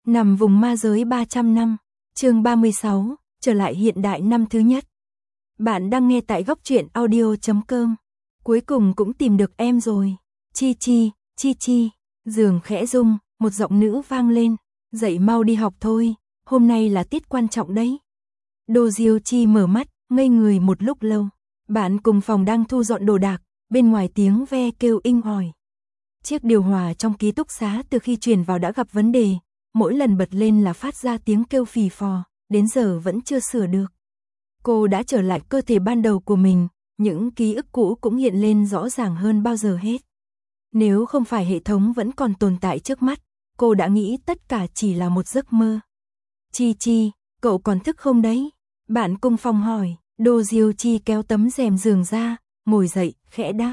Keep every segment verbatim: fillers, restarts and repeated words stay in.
Nằm vùng ma giới ba trăm năm, chương ba mươi sáu, trở lại hiện đại năm thứ nhất. Bạn đang nghe tại góc truyện audio chấm com. Cuối cùng cũng tìm được em rồi. Chi chi, chi chi, giường khẽ rung, một giọng nữ vang lên. Dậy mau đi học thôi, hôm nay là tiết quan trọng đấy. Đô Diêu Chi mở mắt, ngây người một lúc lâu. Bạn cùng phòng đang thu dọn đồ đạc, bên ngoài tiếng ve kêu inh ỏi. Chiếc điều hòa trong ký túc xá từ khi chuyển vào đã gặp vấn đề, mỗi lần bật lên là phát ra tiếng kêu phì phò, đến giờ vẫn chưa sửa được. Cô đã trở lại cơ thể ban đầu của mình, những ký ức cũ cũng hiện lên rõ ràng hơn bao giờ hết. Nếu không phải hệ thống vẫn còn tồn tại trước mắt, cô đã nghĩ tất cả chỉ là một giấc mơ. Chi Chi, cậu còn thức không đấy? Bạn cùng phòng hỏi. Đô Diêu Chi kéo tấm rèm giường ra, ngồi dậy, khẽ đáp.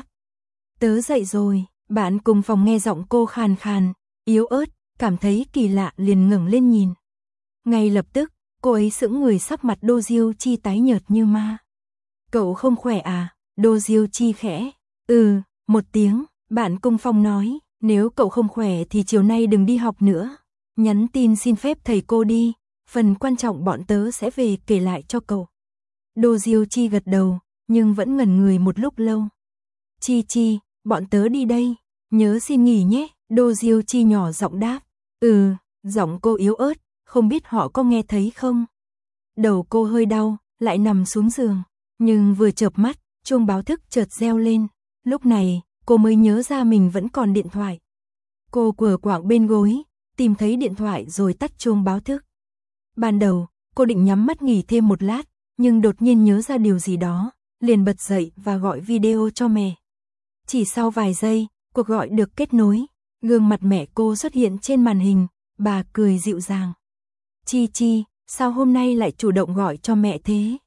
Tớ dậy rồi. Bạn cùng phòng nghe giọng cô khàn khàn, yếu ớt, cảm thấy kỳ lạ liền ngẩng lên nhìn. Ngay lập tức, cô ấy sững người, sắc mặt Đô Diêu Chi tái nhợt như ma. Cậu không khỏe à? Đô Diêu Chi khẽ. Ừ, một tiếng. Bạn cùng phòng nói, nếu cậu không khỏe thì chiều nay đừng đi học nữa. Nhắn tin xin phép thầy cô đi, phần quan trọng bọn tớ sẽ về kể lại cho cậu. Đô Diêu Chi gật đầu, nhưng vẫn ngẩn người một lúc lâu. Chi Chi, bọn tớ đi đây, nhớ xin nghỉ nhé. Đô Diêu Chi nhỏ giọng đáp. Ừ, giọng cô yếu ớt, không biết họ có nghe thấy không. Đầu cô hơi đau, lại nằm xuống giường, nhưng vừa chợp mắt, chuông báo thức chợt reo lên. Lúc này, cô mới nhớ ra mình vẫn còn điện thoại. Cô quờ quạng bên gối, tìm thấy điện thoại rồi tắt chuông báo thức. Ban đầu, cô định nhắm mắt nghỉ thêm một lát, nhưng đột nhiên nhớ ra điều gì đó, liền bật dậy và gọi video cho mẹ. Chỉ sau vài giây, cuộc gọi được kết nối, gương mặt mẹ cô xuất hiện trên màn hình, bà cười dịu dàng. Chi Chi, sao hôm nay lại chủ động gọi cho mẹ thế?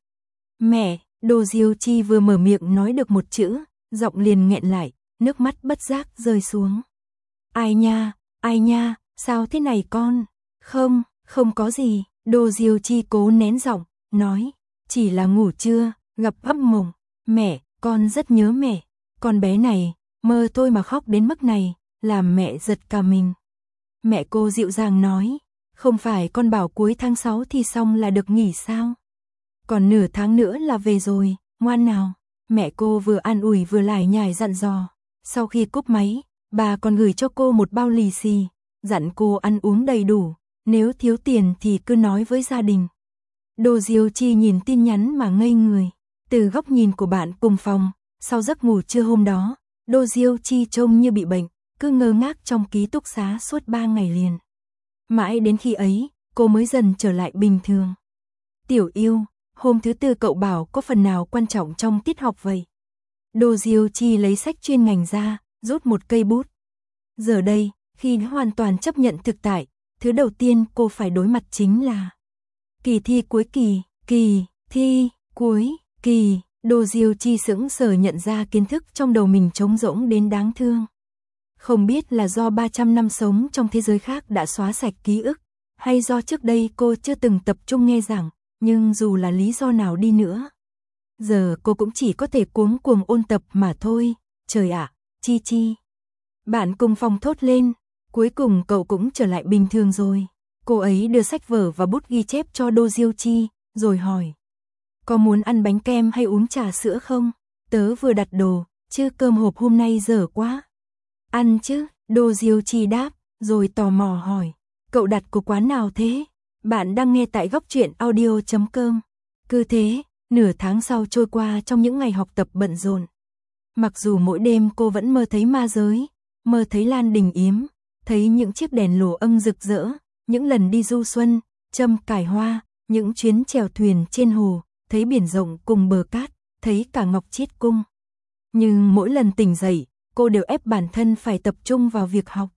Mẹ, Đô Diêu Chi vừa mở miệng nói được một chữ, giọng liền nghẹn lại, nước mắt bất giác rơi xuống. Ai nha, ai nha, sao thế này con? Không, không có gì. Đô Diêu Chi cố nén giọng, nói, chỉ là ngủ trưa, gặp ấp mộng. Mẹ, con rất nhớ mẹ. Con bé này, mơ thôi mà khóc đến mức này, làm mẹ giật cả mình. Mẹ cô dịu dàng nói, không phải con bảo cuối tháng sáu thì xong là được nghỉ sao? Còn nửa tháng nữa là về rồi, ngoan nào. Mẹ cô vừa an ủi vừa lải nhải dặn dò. Sau khi cúp máy, bà còn gửi cho cô một bao lì xì, dặn cô ăn uống đầy đủ, nếu thiếu tiền thì cứ nói với gia đình. Đô Diêu Chi nhìn tin nhắn mà ngây người. Từ góc nhìn của bạn cùng phòng, sau giấc ngủ trưa hôm đó, Đô Diêu Chi trông như bị bệnh, cứ ngơ ngác trong ký túc xá suốt ba ngày liền. Mãi đến khi ấy, cô mới dần trở lại bình thường. Tiểu yêu, hôm thứ tư cậu bảo có phần nào quan trọng trong tiết học vậy? Đô Diêu Chi lấy sách chuyên ngành ra, rút một cây bút. Giờ đây, khi hoàn toàn chấp nhận thực tại, thứ đầu tiên cô phải đối mặt chính là kỳ thi cuối kỳ, kỳ, thi, cuối, kỳ. Đô Diêu Chi sững sờ nhận ra kiến thức trong đầu mình trống rỗng đến đáng thương. Không biết là do ba trăm năm sống trong thế giới khác đã xóa sạch ký ức, hay do trước đây cô chưa từng tập trung nghe giảng, nhưng dù là lý do nào đi nữa, giờ cô cũng chỉ có thể cuống cuồng ôn tập mà thôi. Trời ạ, Chi Chi. Bạn cùng phòng thốt lên, cuối cùng cậu cũng trở lại bình thường rồi. Cô ấy đưa sách vở và bút ghi chép cho Đô Diêu Chi, rồi hỏi. Có muốn ăn bánh kem hay uống trà sữa không? Tớ vừa đặt đồ, chứ cơm hộp hôm nay dở quá. Ăn chứ, Đô Diêu Chi đáp, rồi tò mò hỏi. Cậu đặt của quán nào thế? Bạn đang nghe tại góc truyện audio chấm com. Cứ thế, nửa tháng sau trôi qua trong những ngày học tập bận rộn. Mặc dù mỗi đêm cô vẫn mơ thấy ma giới, mơ thấy Lan Đình Yếm, thấy những chiếc đèn lồ âng rực rỡ, những lần đi du xuân, châm cải hoa, những chuyến chèo thuyền trên hồ, thấy biển rộng cùng bờ cát, thấy cả Ngọc Chiết Cung. Nhưng mỗi lần tỉnh dậy, cô đều ép bản thân phải tập trung vào việc học.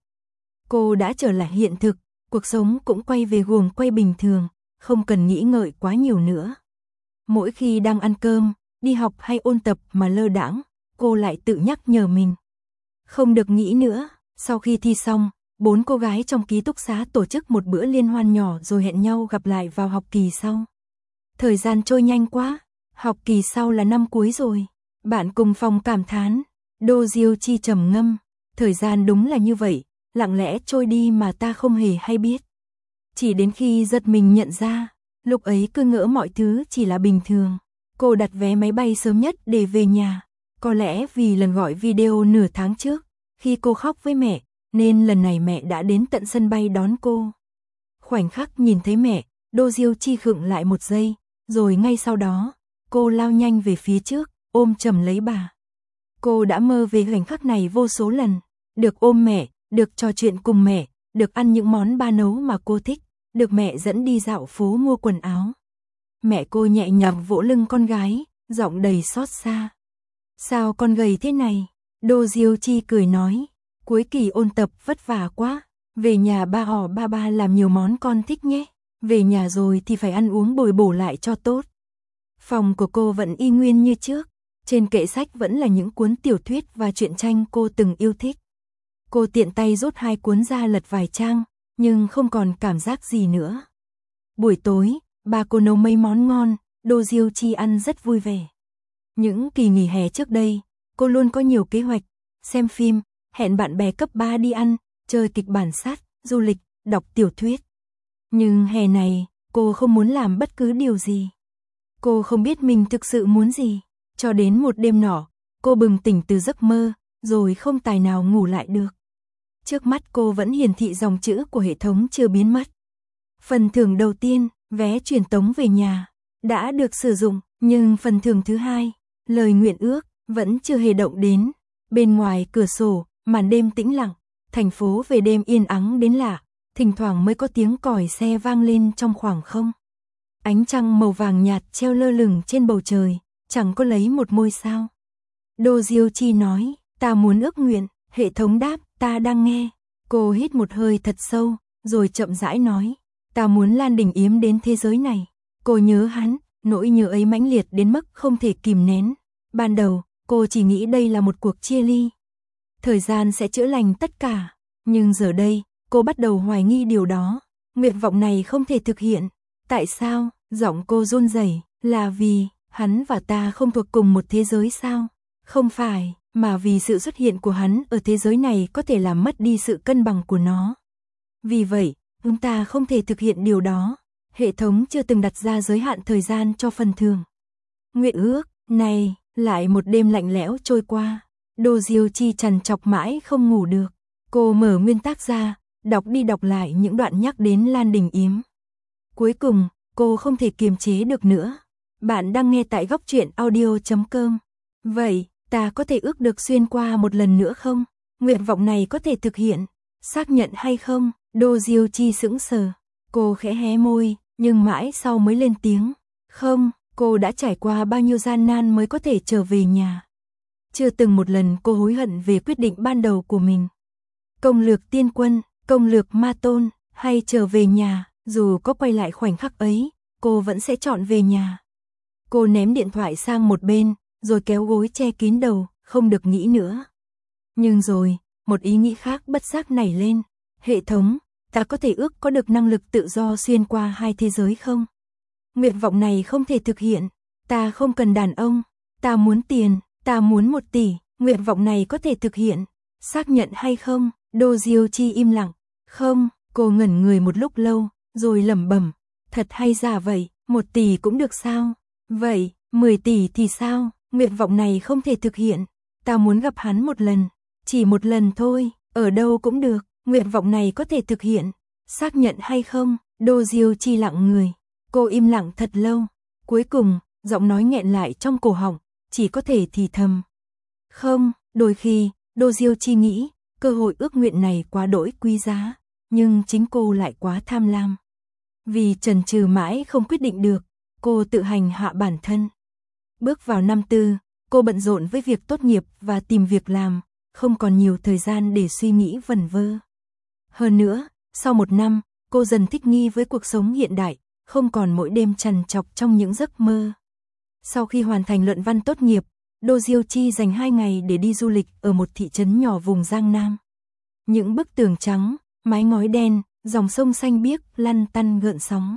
Cô đã trở lại hiện thực, cuộc sống cũng quay về guồng quay bình thường, không cần nghĩ ngợi quá nhiều nữa. Mỗi khi đang ăn cơm, đi học hay ôn tập mà lơ đãng, cô lại tự nhắc nhở mình. Không được nghĩ nữa. Sau khi thi xong, bốn cô gái trong ký túc xá tổ chức một bữa liên hoan nhỏ rồi hẹn nhau gặp lại vào học kỳ sau. Thời gian trôi nhanh quá, học kỳ sau là năm cuối rồi. Bạn cùng phòng cảm thán. Đô Diêu Chi trầm ngâm, thời gian đúng là như vậy, lặng lẽ trôi đi mà ta không hề hay biết. Chỉ đến khi giật mình nhận ra, lúc ấy cứ ngỡ mọi thứ chỉ là bình thường. Cô đặt vé máy bay sớm nhất để về nhà. Có lẽ vì lần gọi video nửa tháng trước, khi cô khóc với mẹ, nên lần này mẹ đã đến tận sân bay đón cô. Khoảnh khắc nhìn thấy mẹ, Do Diêu Chi khựng lại một giây, rồi ngay sau đó, cô lao nhanh về phía trước, ôm chầm lấy bà. Cô đã mơ về khoảnh khắc này vô số lần, được ôm mẹ, được trò chuyện cùng mẹ, được ăn những món ba nấu mà cô thích, được mẹ dẫn đi dạo phố mua quần áo. Mẹ cô nhẹ nhàng vỗ lưng con gái, giọng đầy xót xa. Sao con gầy thế này? Do Diêu Chi cười nói, cuối kỳ ôn tập vất vả quá, về nhà ba họ ba ba làm nhiều món con thích nhé, về nhà rồi thì phải ăn uống bồi bổ lại cho tốt. Phòng của cô vẫn y nguyên như trước, trên kệ sách vẫn là những cuốn tiểu thuyết và truyện tranh cô từng yêu thích. Cô tiện tay rút hai cuốn ra lật vài trang, nhưng không còn cảm giác gì nữa. Buổi tối, bà cô nấu mấy món ngon, Do Diêu Chi ăn rất vui vẻ. Những kỳ nghỉ hè trước đây, cô luôn có nhiều kế hoạch, xem phim, hẹn bạn bè cấp ba đi ăn, chơi kịch bản sát, du lịch, đọc tiểu thuyết. Nhưng hè này, cô không muốn làm bất cứ điều gì. Cô không biết mình thực sự muốn gì. Cho đến một đêm nọ, cô bừng tỉnh từ giấc mơ, rồi không tài nào ngủ lại được. Trước mắt cô vẫn hiển thị dòng chữ của hệ thống chưa biến mất. Phần thưởng đầu tiên, vé truyền tống về nhà, đã được sử dụng, nhưng phần thưởng thứ hai, lời nguyện ước, vẫn chưa hề động đến. Bên ngoài cửa sổ, màn đêm tĩnh lặng, thành phố về đêm yên ắng đến lạ, thỉnh thoảng mới có tiếng còi xe vang lên trong khoảng không. Ánh trăng màu vàng nhạt treo lơ lửng trên bầu trời, chẳng có lấy một ngôi sao. Do Diêu Chi nói, ta muốn ước nguyện, hệ thống đáp, ta đang nghe. Cô hít một hơi thật sâu, rồi chậm rãi nói, ta muốn Lan Đình Yếm đến thế giới này. Cô nhớ hắn, nỗi nhớ ấy mãnh liệt đến mức không thể kìm nén. Ban đầu, cô chỉ nghĩ đây là một cuộc chia ly. Thời gian sẽ chữa lành tất cả, nhưng giờ đây, cô bắt đầu hoài nghi điều đó. Nguyện vọng này không thể thực hiện. Tại sao? Giọng cô run rẩy, là vì hắn và ta không thuộc cùng một thế giới sao? Không phải, mà vì sự xuất hiện của hắn ở thế giới này có thể làm mất đi sự cân bằng của nó. Vì vậy, chúng ta không thể thực hiện điều đó. Hệ thống chưa từng đặt ra giới hạn thời gian cho phần thưởng. Nguyện ước, này, lại một đêm lạnh lẽo trôi qua. Do Diêu Chi trằn trọc mãi không ngủ được. Cô mở nguyên tác ra, đọc đi đọc lại những đoạn nhắc đến Lan Đình Yếm. Cuối cùng, cô không thể kiềm chế được nữa. Bạn đang nghe tại góc truyện audio chấm com. Vậy, ta có thể ước được xuyên qua một lần nữa không? Nguyện vọng này có thể thực hiện, xác nhận hay không? Do Diêu Chi sững sờ. Cô khẽ hé môi, nhưng mãi sau mới lên tiếng. Không, cô đã trải qua bao nhiêu gian nan mới có thể trở về nhà. Chưa từng một lần cô hối hận về quyết định ban đầu của mình. Công lược tiên quân, công lược ma tôn, hay trở về nhà, dù có quay lại khoảnh khắc ấy, cô vẫn sẽ chọn về nhà. Cô ném điện thoại sang một bên, rồi kéo gối che kín đầu, không được nghĩ nữa. Nhưng rồi, một ý nghĩ khác bất giác nảy lên. Hệ thống, ta có thể ước có được năng lực tự do xuyên qua hai thế giới không? Nguyện vọng này không thể thực hiện. Ta không cần đàn ông. Ta muốn tiền. Ta muốn một tỷ. Nguyện vọng này có thể thực hiện. Xác nhận hay không? Do Diêu Chi im lặng. Không, cô ngẩn người một lúc lâu, rồi lẩm bẩm. Thật hay giả vậy, một tỷ cũng được sao? Vậy, mười tỷ thì sao? Nguyện vọng này không thể thực hiện. Ta muốn gặp hắn một lần. Chỉ một lần thôi, ở đâu cũng được. Nguyện vọng này có thể thực hiện. Xác nhận hay không? Do Diêu Chi lặng người. Cô im lặng thật lâu. Cuối cùng, giọng nói nghẹn lại trong cổ họng, chỉ có thể thì thầm. Không, đôi khi, Do Diêu Chi nghĩ, cơ hội ước nguyện này quá đỗi quý giá, nhưng chính cô lại quá tham lam. Vì chần chừ mãi không quyết định được, cô tự hành hạ bản thân. Bước vào năm tư, cô bận rộn với việc tốt nghiệp và tìm việc làm, không còn nhiều thời gian để suy nghĩ vẩn vơ. Hơn nữa, sau một năm, cô dần thích nghi với cuộc sống hiện đại, không còn mỗi đêm trằn trọc trong những giấc mơ. Sau khi hoàn thành luận văn tốt nghiệp, Do Diêu Chi dành hai ngày để đi du lịch ở một thị trấn nhỏ vùng Giang Nam. Những bức tường trắng, mái ngói đen, dòng sông xanh biếc lăn tăn gợn sóng.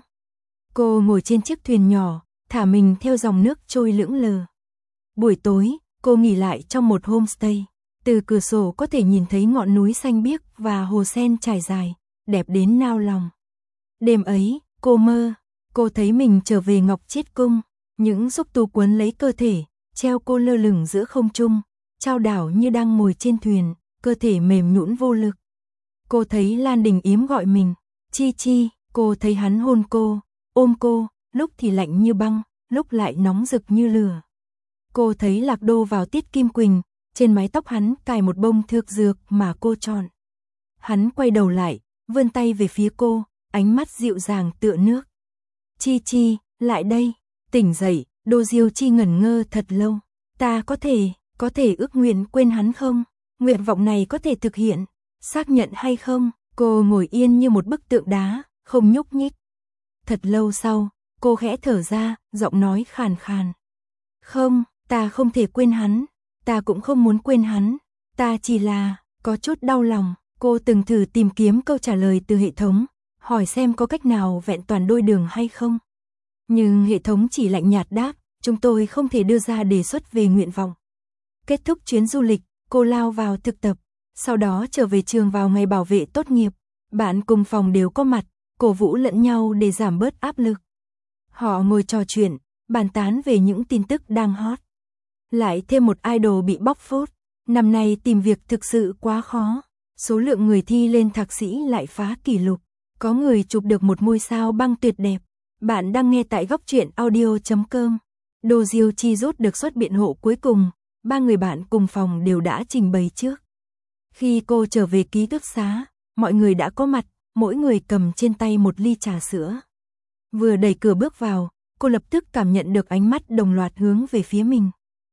Cô ngồi trên chiếc thuyền nhỏ, thả mình theo dòng nước trôi lững lờ. Buổi tối, cô nghỉ lại trong một homestay. Từ cửa sổ có thể nhìn thấy ngọn núi xanh biếc và hồ sen trải dài, đẹp đến nao lòng. Đêm ấy, cô mơ, cô thấy mình trở về Ngọc Chiết Cung, những xúc tu quấn lấy cơ thể, treo cô lơ lửng giữa không trung, chao đảo như đang ngồi trên thuyền, cơ thể mềm nhũn vô lực. Cô thấy Lan Đình Yếm gọi mình, Chi Chi, cô thấy hắn hôn cô, ôm cô, lúc thì lạnh như băng, lúc lại nóng rực như lửa. Cô thấy Lạc Đô vào Tiết Kim Quỳnh, trên mái tóc hắn cài một bông thược dược mà cô chọn. Hắn quay đầu lại, vươn tay về phía cô, ánh mắt dịu dàng tựa nước. Chi Chi, lại đây, tỉnh dậy, Đô Diêu Chi ngẩn ngơ thật lâu. Ta có thể, có thể ước nguyện quên hắn không? Nguyện vọng này có thể thực hiện, xác nhận hay không? Cô ngồi yên như một bức tượng đá, không nhúc nhích. Thật lâu sau, cô khẽ thở ra, giọng nói khàn khàn. Không, ta không thể quên hắn, ta cũng không muốn quên hắn, ta chỉ là, có chút đau lòng. Cô từng thử tìm kiếm câu trả lời từ hệ thống, hỏi xem có cách nào vẹn toàn đôi đường hay không. Nhưng hệ thống chỉ lạnh nhạt đáp, chúng tôi không thể đưa ra đề xuất về nguyện vọng. Kết thúc chuyến du lịch, cô lao vào thực tập, sau đó trở về trường vào ngày bảo vệ tốt nghiệp. Bạn cùng phòng đều có mặt, cổ vũ lẫn nhau để giảm bớt áp lực. Họ ngồi trò chuyện, bàn tán về những tin tức đang hot. Lại thêm một idol bị bóc phốt, năm nay tìm việc thực sự quá khó. Số lượng người thi lên thạc sĩ lại phá kỷ lục. Có người chụp được một ngôi sao băng tuyệt đẹp. Bạn đang nghe tại góc truyện audio chấm com. Đô Diêu Chi rút được suất biện hộ cuối cùng. Ba người bạn cùng phòng đều đã trình bày trước. Khi cô trở về ký túc xá, mọi người đã có mặt, mỗi người cầm trên tay một ly trà sữa. Vừa đẩy cửa bước vào, cô lập tức cảm nhận được ánh mắt đồng loạt hướng về phía mình.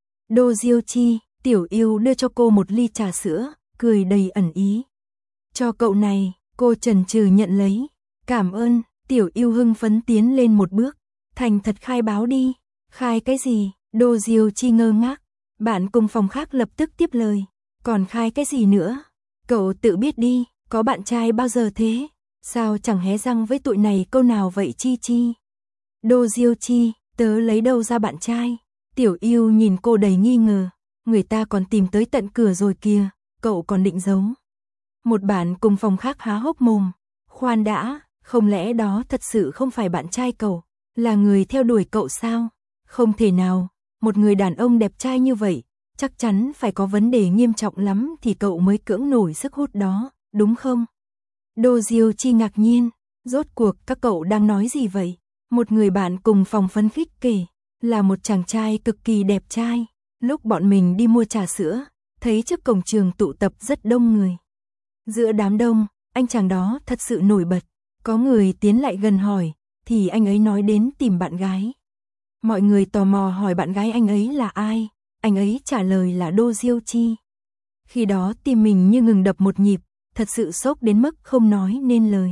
Đô Diêu Chi, Tiểu Yêu đưa cho cô một ly trà sữa, cười đầy ẩn ý. Cho cậu này, cô chần chừ nhận lấy. Cảm ơn, Tiểu Yêu hưng phấn tiến lên một bước. Thành thật khai báo đi. Khai cái gì? Đô Diêu Chi ngơ ngác. Bạn cùng phòng khác lập tức tiếp lời. Còn khai cái gì nữa? Cậu tự biết đi, có bạn trai bao giờ thế? Sao chẳng hé răng với tụi này câu nào vậy Chi Chi? Đô Diêu Chi, tớ lấy đâu ra bạn trai? Tiểu Yêu nhìn cô đầy nghi ngờ. Người ta còn tìm tới tận cửa rồi kìa, cậu còn định giấu. Một bạn cùng phòng khác há hốc mồm. Khoan đã, không lẽ đó thật sự không phải bạn trai cậu, là người theo đuổi cậu sao? Không thể nào, một người đàn ông đẹp trai như vậy, chắc chắn phải có vấn đề nghiêm trọng lắm thì cậu mới cưỡng nổi sức hút đó, đúng không? Đô Diêu Chi ngạc nhiên, rốt cuộc các cậu đang nói gì vậy? Một người bạn cùng phòng phấn khích kể, là một chàng trai cực kỳ đẹp trai. Lúc bọn mình đi mua trà sữa, thấy trước cổng trường tụ tập rất đông người. Giữa đám đông, anh chàng đó thật sự nổi bật. Có người tiến lại gần hỏi, thì anh ấy nói đến tìm bạn gái. Mọi người tò mò hỏi bạn gái anh ấy là ai, anh ấy trả lời là Đô Diêu Chi. Khi đó tim mình như ngừng đập một nhịp, thật sự sốc đến mức không nói nên lời.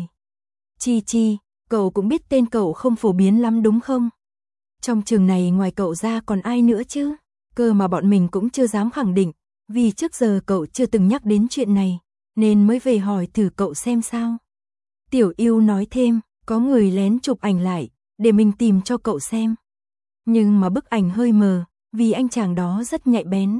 Chi Chi, cậu cũng biết tên cậu không phổ biến lắm đúng không? Trong trường này ngoài cậu ra còn ai nữa chứ? Cơ mà bọn mình cũng chưa dám khẳng định, vì trước giờ cậu chưa từng nhắc đến chuyện này, nên mới về hỏi thử cậu xem sao. Tiểu Yêu nói thêm, có người lén chụp ảnh lại, để mình tìm cho cậu xem. Nhưng mà bức ảnh hơi mờ, vì anh chàng đó rất nhạy bén.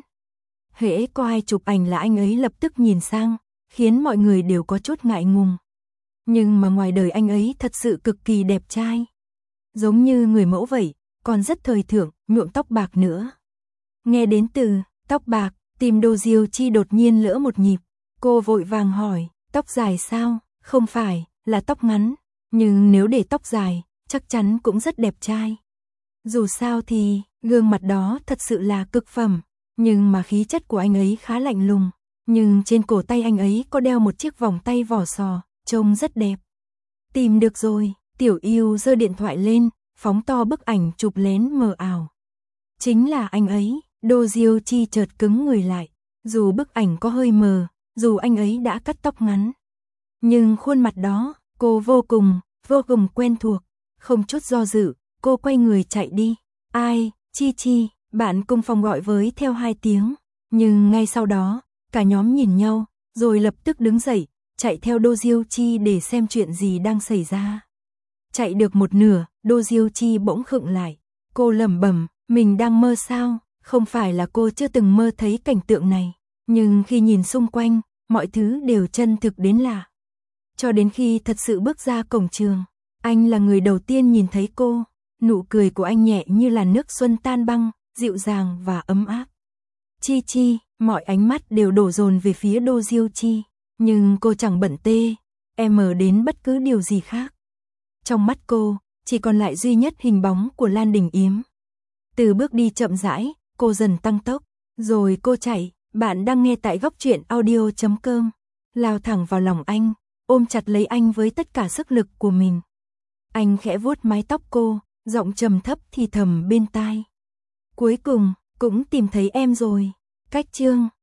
Hễ có ai chụp ảnh là anh ấy lập tức nhìn sang, khiến mọi người đều có chút ngại ngùng. Nhưng mà ngoài đời anh ấy thật sự cực kỳ đẹp trai. Giống như người mẫu vậy, còn rất thời thượng, nhuộm tóc bạc nữa. Nghe đến từ tóc bạc, tim Đô Diêu Chi đột nhiên lỡ một nhịp. Cô vội vàng hỏi, tóc dài sao? Không phải, là tóc ngắn. Nhưng nếu để tóc dài, chắc chắn cũng rất đẹp trai. Dù sao thì, gương mặt đó thật sự là cực phẩm. Nhưng mà khí chất của anh ấy khá lạnh lùng. Nhưng trên cổ tay anh ấy có đeo một chiếc vòng tay vỏ sò, trông rất đẹp. Tìm được rồi, Tiểu Yêu giơ điện thoại lên, phóng to bức ảnh chụp lén mờ ảo. Chính là anh ấy. Đô Diêu Chi chợt cứng người lại. Dù bức ảnh có hơi mờ, dù anh ấy đã cắt tóc ngắn, nhưng khuôn mặt đó, cô vô cùng, vô cùng quen thuộc. Không chút do dự, cô quay người chạy đi. Ai, Chi Chi, bạn cùng phòng gọi với theo hai tiếng. Nhưng ngay sau đó, cả nhóm nhìn nhau, rồi lập tức đứng dậy, chạy theo Đô Diêu Chi để xem chuyện gì đang xảy ra. Chạy được một nửa, Đô Diêu Chi bỗng khựng lại. Cô lẩm bẩm, mình đang mơ sao? Không phải là cô chưa từng mơ thấy cảnh tượng này, nhưng khi nhìn xung quanh, mọi thứ đều chân thực đến lạ. Cho đến khi thật sự bước ra cổng trường, Anh là người đầu tiên nhìn thấy cô, nụ cười của anh nhẹ như là nước xuân tan băng, dịu dàng và ấm áp. Chi Chi, mọi ánh mắt đều đổ dồn về phía Đô Diêu Chi, nhưng cô chẳng bận tê, em mờ đến bất cứ điều gì khác. Trong mắt cô, chỉ còn lại duy nhất hình bóng của Lan Đình Yếm. Từ bước đi chậm rãi, cô dần tăng tốc, rồi cô chạy. Bạn đang nghe tại góc truyện audio chấm com. Lao thẳng vào lòng anh, ôm chặt lấy anh với tất cả sức lực của mình. Anh khẽ vuốt mái tóc cô, giọng trầm thấp thì thầm bên tai. Cuối cùng, cũng tìm thấy em rồi. Cách chương